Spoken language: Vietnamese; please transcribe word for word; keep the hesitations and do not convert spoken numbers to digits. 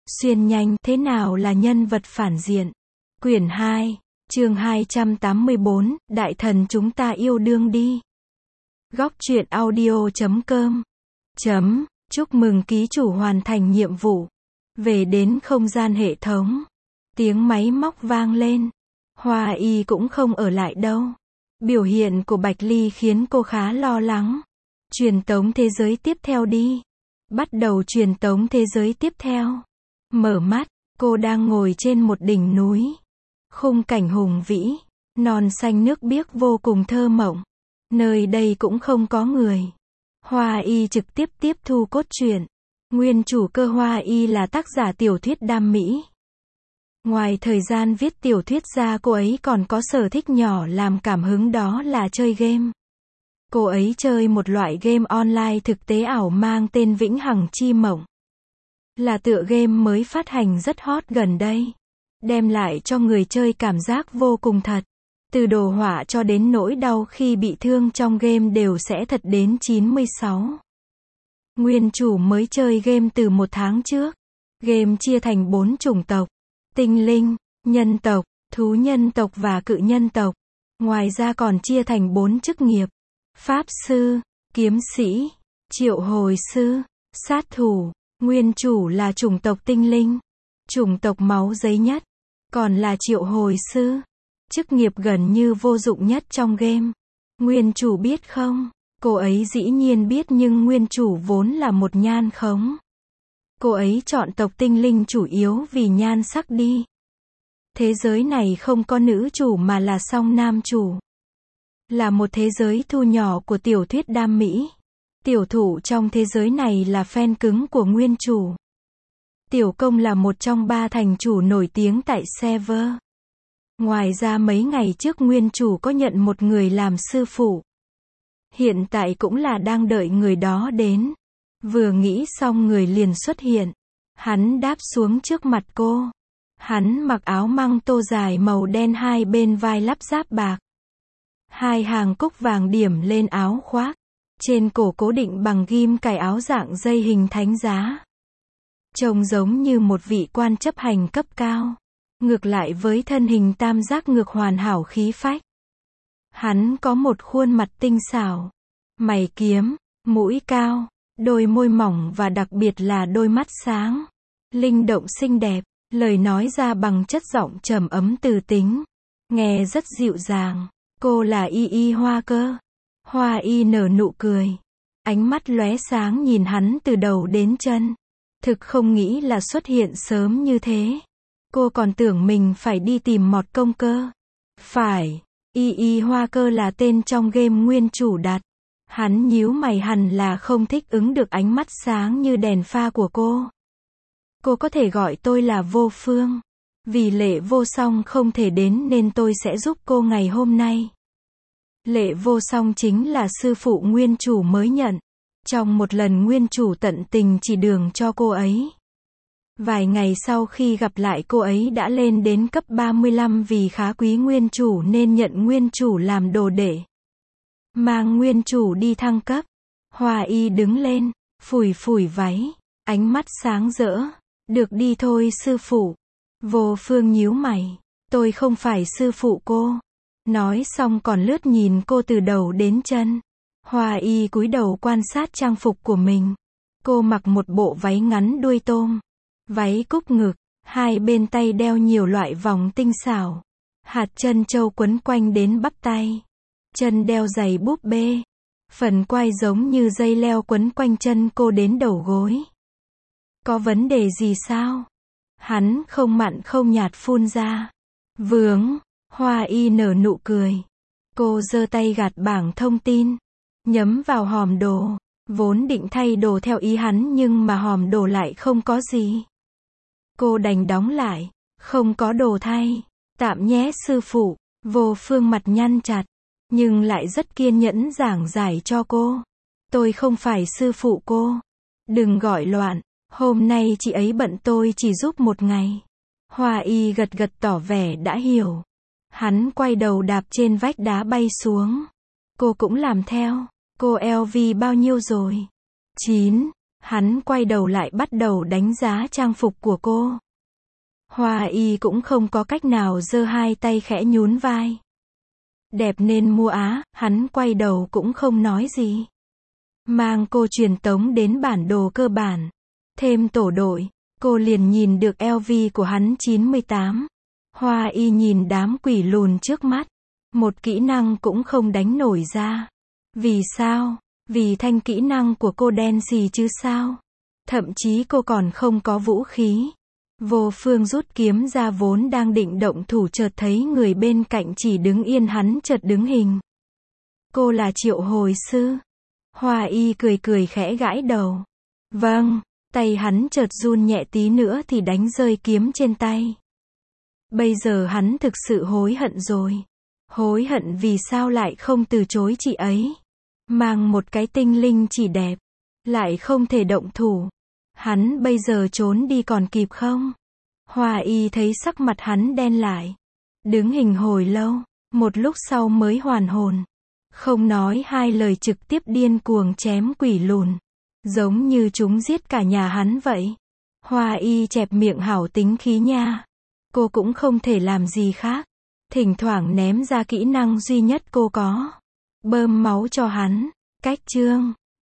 Xuyên nhanh, thế nào là nhân vật phản diện? Quyển hai, chương hai trăm tám mươi bốn, Đại thần chúng ta yêu đương đi. Góc truyện audio chấm com. Chấm, chúc mừng ký chủ hoàn thành nhiệm vụ. Về đến không gian hệ thống. Tiếng máy móc vang lên. Hoa Y cũng không ở lại đâu. Biểu hiện của Bạch Ly khiến cô khá lo lắng. Truyền tống thế giới tiếp theo đi. Bắt đầu truyền tống thế giới tiếp theo. Mở mắt, cô đang ngồi trên một đỉnh núi. Khung cảnh hùng vĩ, non xanh nước biếc vô cùng thơ mộng. Nơi đây cũng không có người. Hoa Y trực tiếp tiếp thu cốt truyện. Nguyên chủ cơ Hoa Y là tác giả tiểu thuyết đam mỹ. Ngoài thời gian viết tiểu thuyết ra, cô ấy còn có sở thích nhỏ làm cảm hứng, đó là chơi game. Cô ấy chơi một loại game online thực tế ảo mang tên Vĩnh Hằng Chi Mộng. Là tựa game mới phát hành rất hot gần đây. Đem lại cho người chơi cảm giác vô cùng thật. Từ đồ họa cho đến nỗi đau khi bị thương trong game đều sẽ thật đến chín mươi sáu. Nguyên chủ mới chơi game từ một tháng trước. Game chia thành bốn chủng tộc. Tinh linh, nhân tộc, thú nhân tộc và cự nhân tộc. Ngoài ra còn chia thành bốn chức nghiệp. Pháp sư, kiếm sĩ, triệu hồi sư, sát thủ. Nguyên chủ là chủng tộc tinh linh. Chủng tộc máu giấy nhất. Còn là triệu hồi sư. Chức nghiệp gần như vô dụng nhất trong game. Nguyên chủ biết không? Cô ấy dĩ nhiên biết, nhưng nguyên chủ vốn là một nhan khống. Cô ấy chọn tộc tinh linh chủ yếu vì nhan sắc đi. Thế giới này không có nữ chủ mà là song nam chủ. Là một thế giới thu nhỏ của tiểu thuyết đam mỹ. Tiểu thủ trong thế giới này là fan cứng của nguyên chủ. Tiểu công là một trong ba thành chủ nổi tiếng tại server. Ngoài ra mấy ngày trước nguyên chủ có nhận một người làm sư phụ. Hiện tại cũng là đang đợi người đó đến. Vừa nghĩ xong người liền xuất hiện. Hắn đáp xuống trước mặt cô. Hắn mặc áo măng tô dài màu đen, hai bên vai lắp giáp bạc. Hai hàng cúc vàng điểm lên áo khoác. Trên cổ cố định bằng ghim cài áo dạng dây hình thánh giá. Trông giống như một vị quan chấp hành cấp cao. Ngược lại với thân hình tam giác ngược hoàn hảo khí phách. Hắn có một khuôn mặt tinh xảo. Mày kiếm, mũi cao, đôi môi mỏng và đặc biệt là đôi mắt sáng. Linh động xinh đẹp, lời nói ra bằng chất giọng trầm ấm từ tính. Nghe rất dịu dàng. Cô là Y Y Hoa Cơ. Hoa Y nở nụ cười. Ánh mắt lóe sáng nhìn hắn từ đầu đến chân. Thực không nghĩ là xuất hiện sớm như thế. Cô còn tưởng mình phải đi tìm mọt công cơ. Phải, Y Y Hoa Cơ là tên trong game nguyên chủ đặt. Hắn nhíu mày, hẳn là không thích ứng được ánh mắt sáng như đèn pha của cô. Cô có thể gọi tôi là Vô Phương. Vì Lệ Vô Song không thể đến nên tôi sẽ giúp cô ngày hôm nay. Lệ Vô Song chính là sư phụ nguyên chủ mới nhận. Trong một lần nguyên chủ tận tình chỉ đường cho cô ấy. Vài ngày sau khi gặp lại, cô ấy đã lên đến cấp ba mươi lăm, vì khá quý nguyên chủ nên nhận nguyên chủ làm đồ đệ. Mang nguyên chủ đi thăng cấp. Hoa Y đứng lên, phủi phủi váy, ánh mắt sáng rỡ. Được đi thôi sư phụ. Vô Phương nhíu mày. Tôi không phải sư phụ cô. Nói xong còn lướt nhìn cô từ đầu đến chân. Hoa Y cúi đầu quan sát trang phục của mình. Cô mặc một bộ váy ngắn đuôi tôm. Váy cúc ngực, hai bên tay đeo nhiều loại vòng tinh xảo. Hạt chân châu quấn quanh đến bắp tay. Chân đeo giày búp bê. Phần quai giống như dây leo quấn quanh chân cô đến đầu gối. Có vấn đề gì sao? Hắn không mặn không nhạt phun ra. Vướng. Hoa Y nở nụ cười. Cô giơ tay gạt bảng thông tin. Nhấm vào hòm đồ. Vốn định thay đồ theo ý hắn nhưng mà hòm đồ lại không có gì. Cô đành đóng lại. Không có đồ thay. Tạm nhé sư phụ. Vô Phương mặt nhăn chặt. Nhưng lại rất kiên nhẫn giảng giải cho cô. Tôi không phải sư phụ cô. Đừng gọi loạn. Hôm nay chị ấy bận, tôi chỉ giúp một ngày. Hoa Y gật gật tỏ vẻ đã hiểu. Hắn quay đầu đạp trên vách đá bay xuống. Cô cũng làm theo. Cô lờ vê bao nhiêu rồi? chín. Hắn quay đầu lại bắt đầu đánh giá trang phục của cô. Hoa y cũng không có cách nào, giơ hai tay khẽ nhún vai. Đẹp nên mua á, hắn quay đầu cũng không nói gì. Mang cô truyền tống đến bản đồ cơ bản. Thêm tổ đội, cô liền nhìn được lờ vê của hắn chín mươi tám. Hoa y nhìn đám quỷ lùn trước mắt. Một kỹ năng cũng không đánh nổi ra. Vì sao? Vì thanh kỹ năng của cô đen xì chứ sao? Thậm chí cô còn không có vũ khí. Vô Phương rút kiếm ra vốn đang định động thủ, chợt thấy người bên cạnh chỉ đứng yên, hắn chợt đứng hình. Cô là triệu hồi sư. Hoa y cười cười khẽ gãi đầu. Vâng, tay hắn chợt run nhẹ, tí nữa thì đánh rơi kiếm trên tay. Bây giờ hắn thực sự hối hận rồi. Hối hận vì sao lại không từ chối chị ấy. Mang một cái tinh linh chỉ đẹp, lại không thể động thủ. Hắn bây giờ trốn đi còn kịp không? Hoa y thấy sắc mặt hắn đen lại. Đứng hình hồi lâu, một lúc sau mới hoàn hồn. Không nói hai lời trực tiếp điên cuồng chém quỷ lùn. Giống như chúng giết cả nhà hắn vậy. Hoa y chẹp miệng, hảo tính khí nha. Cô cũng không thể làm gì khác. Thỉnh thoảng ném ra kỹ năng duy nhất cô có. Bơm máu cho hắn. Cách chương